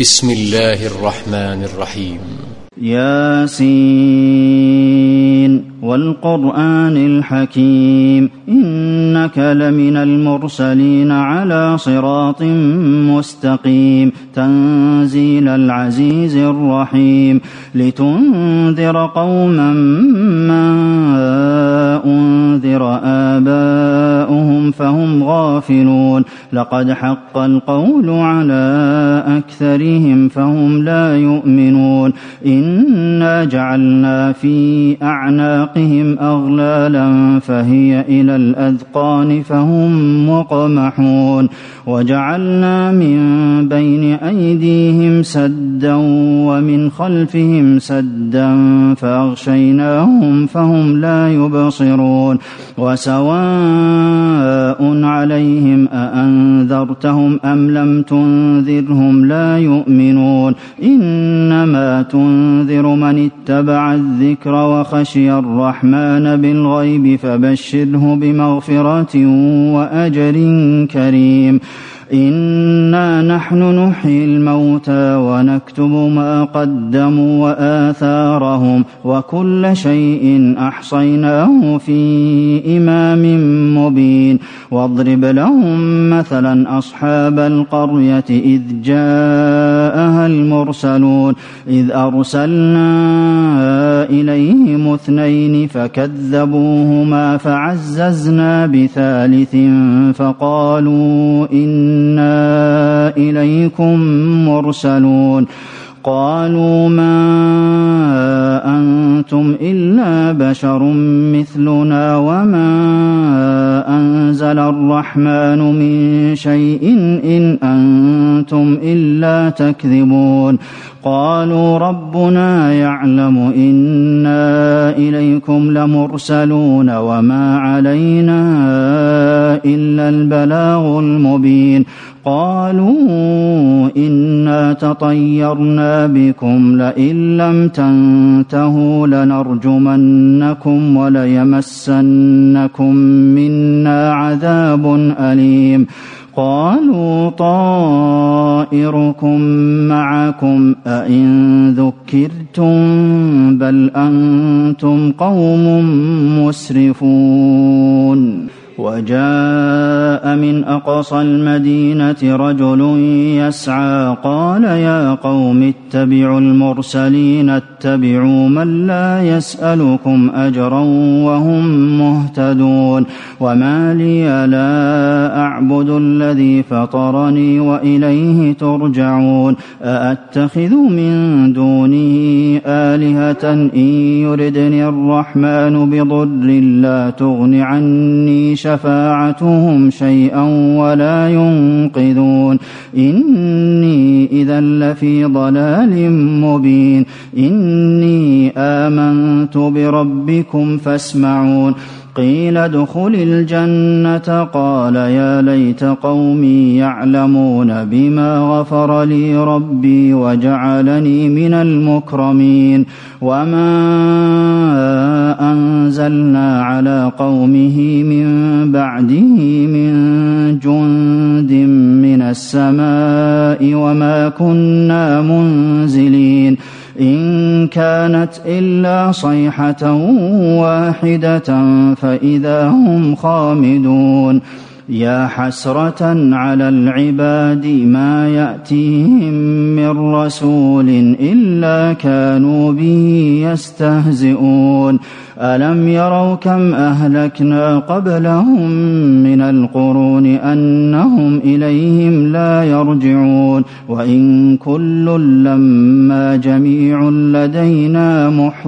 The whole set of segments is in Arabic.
بسم الله الرحمن الرحيم. ياسين والقرآن الحكيم إنك لمن المرسلين على صراط مستقيم تنزيل العزيز الرحيم لتنذر قوما ما أنذر آباؤهم فهم غافلون لقد حق القول على أكثرهم فهم لا يؤمنون إنا جعلنا في أعناقهم أغلالا فهي إلى الأذقان فهم مقمحون وجعلنا من بين أيديهم سدا ومن خلفهم سدا فأغشيناهم فهم لا يبصرون وسواء عليهم أأنذرتهم أم لم تنذرهم لا يؤمنون إنما تنذر من اتبع الذكر وخشي الرحمن بالغيب فبشره بمغفرة وأجر كريم إنا نحن نحيي الموتى ونكتب ما قدموا وآثارهم وكل شيء أحصيناه في إمام مبين واضرب لهم مثلا أصحاب القرية إذ جاءها المرسلون إذ أرسلنا إليهم 2 فكذبوهما فعززنا بثالث فقالوا إنا إليكم مرسلون قالوا ما أنتم إلا بشر مثلنا وما أنزل الرحمن من شيء إن أنتم إلا تكذبون قالوا ربنا يعلم إنا إليكم لمرسلون وما علينا إلا البلاغ المبين قالوا إنا تطيرنا بكم لئن لم تنتهوا لنرجمنكم وليمسنكم منا عذاب أليم قالوا طائركم معكم أئن ذكرتم بل أنتم قوم مسرفون وجاء من أقصى المدينة رجل يسعى قال يا قوم اتبعوا المرسلين اتبعوا من لا يسألكم أجرا وهم مهتدون وما لي لا أعبد الذي فطرني وإليه ترجعون أأتخذ من دونه آلهة إن يردني الرحمن بضر لا تغن عني شفاعتهم شيئا ولا ينقذون إني إذا لفي ضلال مبين إني آمنت بربكم فاسمعون قيل ادخل الجنة قال يا ليت قومي يعلمون بما غفر لي ربي وجعلني من المكرمين وما أنزلنا على قومه من بعده من جند من السماء وما كنا منزلين إن كانت إلا صيحة واحدة فإذا هم خامدون يا حسرة على العباد ما يأتيهم من رسول إلا كانوا به يستهزئون ألم يروا كم أهلكنا قبلهم من القرون أنهم إليهم لا يرجعون وإن كل لما جميع لدينا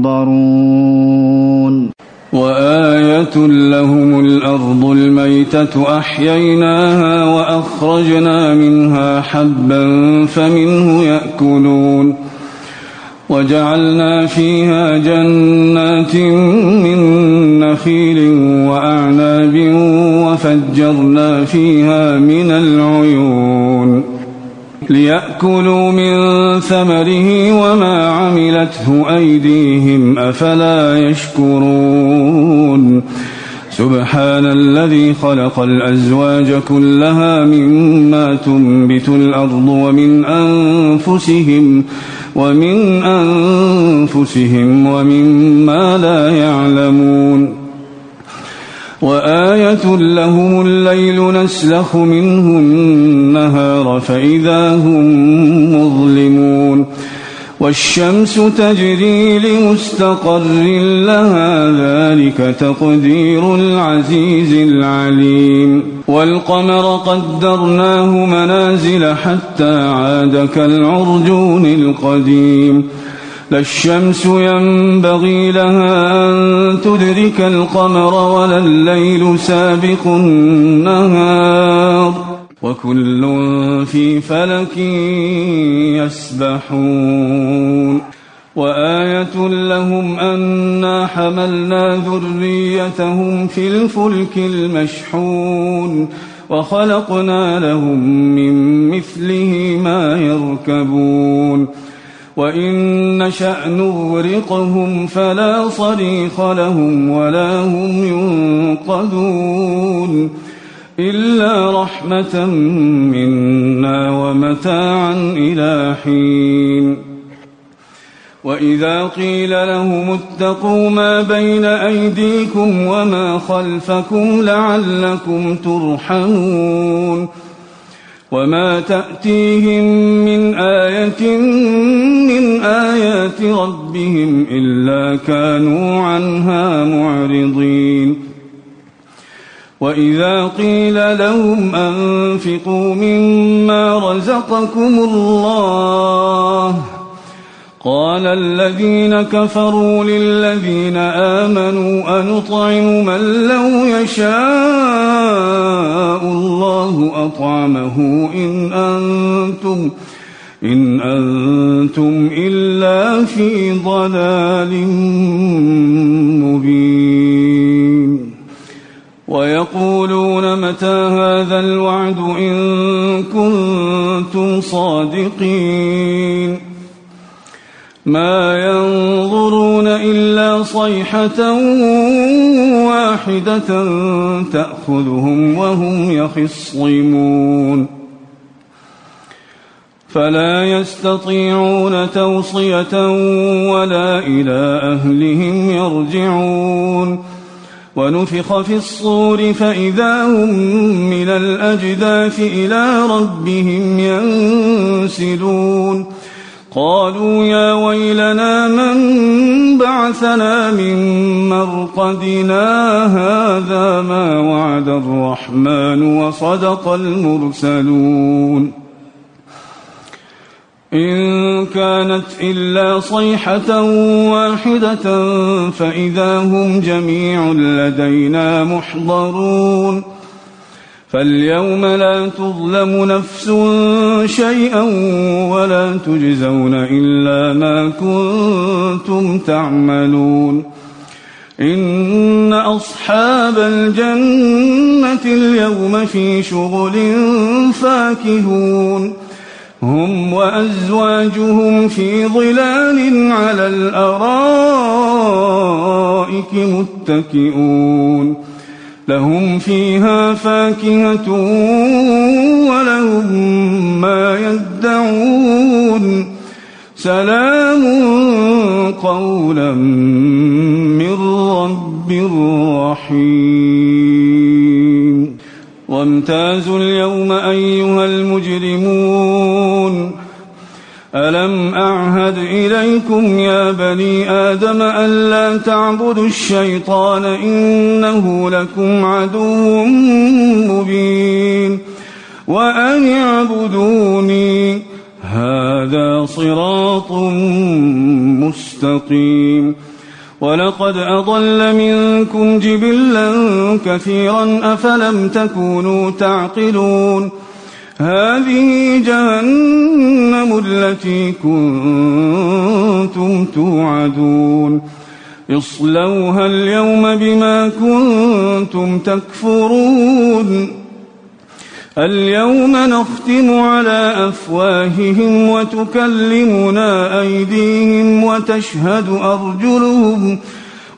محضرون وآية لهم الأرض الميتة أحييناها وأخرجنا منها حبا فمنه يأكلون وجعلنا فيها جنات من نخيل وأعناب وفجرنا فيها من العيون ليأكلوا من ثمره وما عملته أيديهم أفلا يشكرون سبحان الذي خلق الأزواج كلها مما تنبت الأرض ومن أنفسهم ومما لا يعلمون وآية لهم الليل نسلخ منه النهار فإذا هم مظلمون والشمس تجري لمستقر لها ذلك تقدير العزيز العليم والقمر قدرناه منازل حتى عاد كالعرجون القديم لا الشمس ينبغي لها أن تدرك القمر ولا الليل سابق النهار وكل في فلك يسبحون وآية لهم أنا حملنا ذريتهم في الفلك المشحون وخلقنا لهم من مثله ما يركبون وإن نشأ نغرقهم فلا صريخ لهم ولا هم ينقذون إلا رحمة منا ومتاعا إلى حين وإذا قيل لهم اتقوا ما بين أيديكم وما خلفكم لعلكم ترحمون وما تأتيهم من آية من آيات ربهم إلا كانوا عنها معرضين وإذا قيل لهم أنفقوا مما رزقكم الله قال الذين كفروا للذين آمنوا أنطعم من لو يشاء الله أطعمه إن أنتم إلا في ضلال مبين ويقولون متى هذا الوعد إن كنتم صادقين ما ينظرون إلا صيحة واحدة تأخذهم وهم يخصمون فلا يستطيعون توصية ولا إلى أهلهم يرجعون ونفخ في الصور فإذا هم من الأجداث إلى ربهم ينسلون قالوا يا ويلنا من بعثنا من مرقدنا هذا ما وعد الرحمن وصدق المرسلون إن كانت إلا صيحة واحدة فإذا هم جميع لدينا محضرون فاليوم لا تظلم نفس شيئا ولا تجزون إلا ما كنتم تعملون إن أصحاب الجنة اليوم في شغل فاكهون هم وأزواجهم في ظلال على الأرائك متكئون لهم فيها فاكهة ولهم ما يدعون سلام قولا من رب رحيم وامتازوا اليوم أيها المجرمون ألم أعهد إليكم يا بني آدم ألا تعبدوا الشيطان إنه لكم عدو مبين وأن اعبدوني هذا صراط مستقيم ولقد أضل منكم جبلا كثيرا أفلم تكونوا تعقلون هذه جهنم التي كنتم توعدون اصلوها اليوم بما كنتم تكفرون اليوم نختم على أفواههم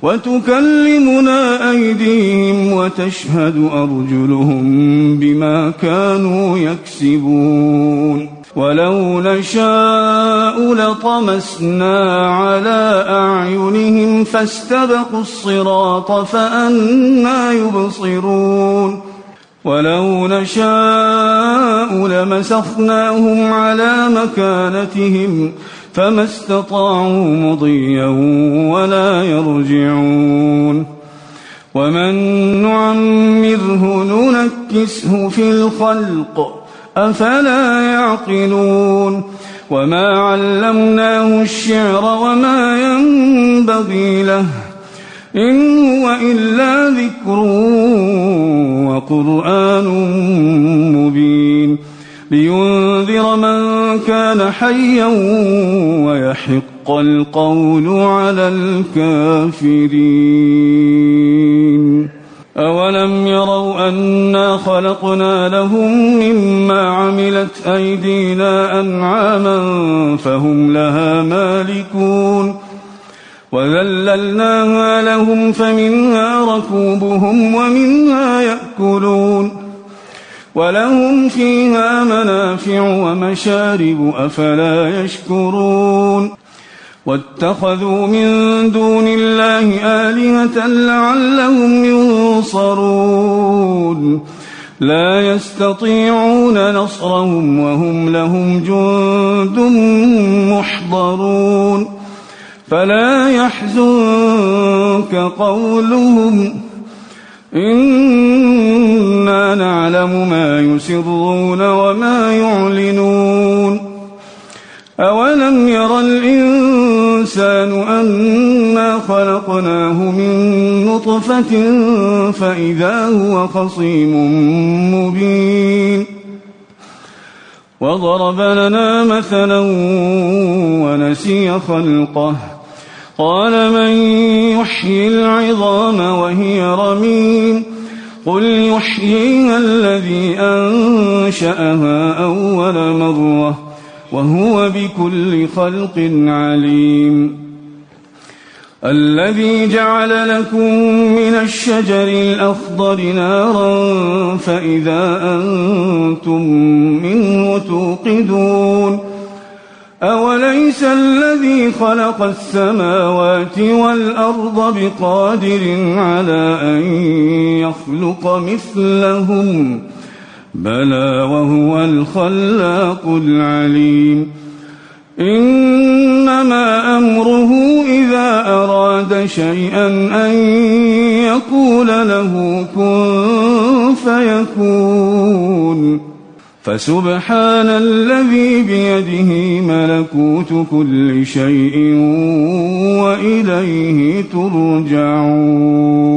وتكلمنا أيديهم وتشهد أرجلهم بما كانوا يكسبون ولو نشاء لطمسنا على أعينهم فاستبقوا الصراط فأنى يبصرون ولو نشاء لمسخناهم على مكانتهم فما استطاعوا مضيا ولا يرجعون ومن نعمره ننكسه في الخلق أفلا يعقلون وما علمناه الشعر وما ينبغي له إن هو إلا ذكر وقرآن مبين لينذر من كان حيا ويحق القول على الكافرين أولم يروا أنا خلقنا لهم مما عملت أيدينا أنعاما فهم لها مالكون وذللناها لهم فمنها ركوبهم ومنها يأكلون ولهم فيها منافع ومشارب أفلا يشكرون واتخذوا من دون الله آلهة لعلهم ينصرون لا يستطيعون نصرهم وهم لهم جند محضرون فلا يحزنك قولهم إنا نعلم ما يسرون وما يعلنون أولم ير الإنسان أنا خلقناه من نطفة فإذا هو خصيم مبين وضرب لنا مثلا ونسي خلقه قال من يحيي العظام وهي رميم قل يحييها الذي أنشأها أول مرة وهو بكل خلق عليم الذي جعل لكم من الشجر الأخضر نارا فإذا أنتم منه توقدون أوليس الذي خلق السماوات والأرض بقادر على أن يخلق مثلهم بلى وهو الخلاق العليم إنما أمره إذا أراد شيئا أن يقول له كن فيكون فسبحان الذي بيده ملكوت كل شيء وإليه ترجعون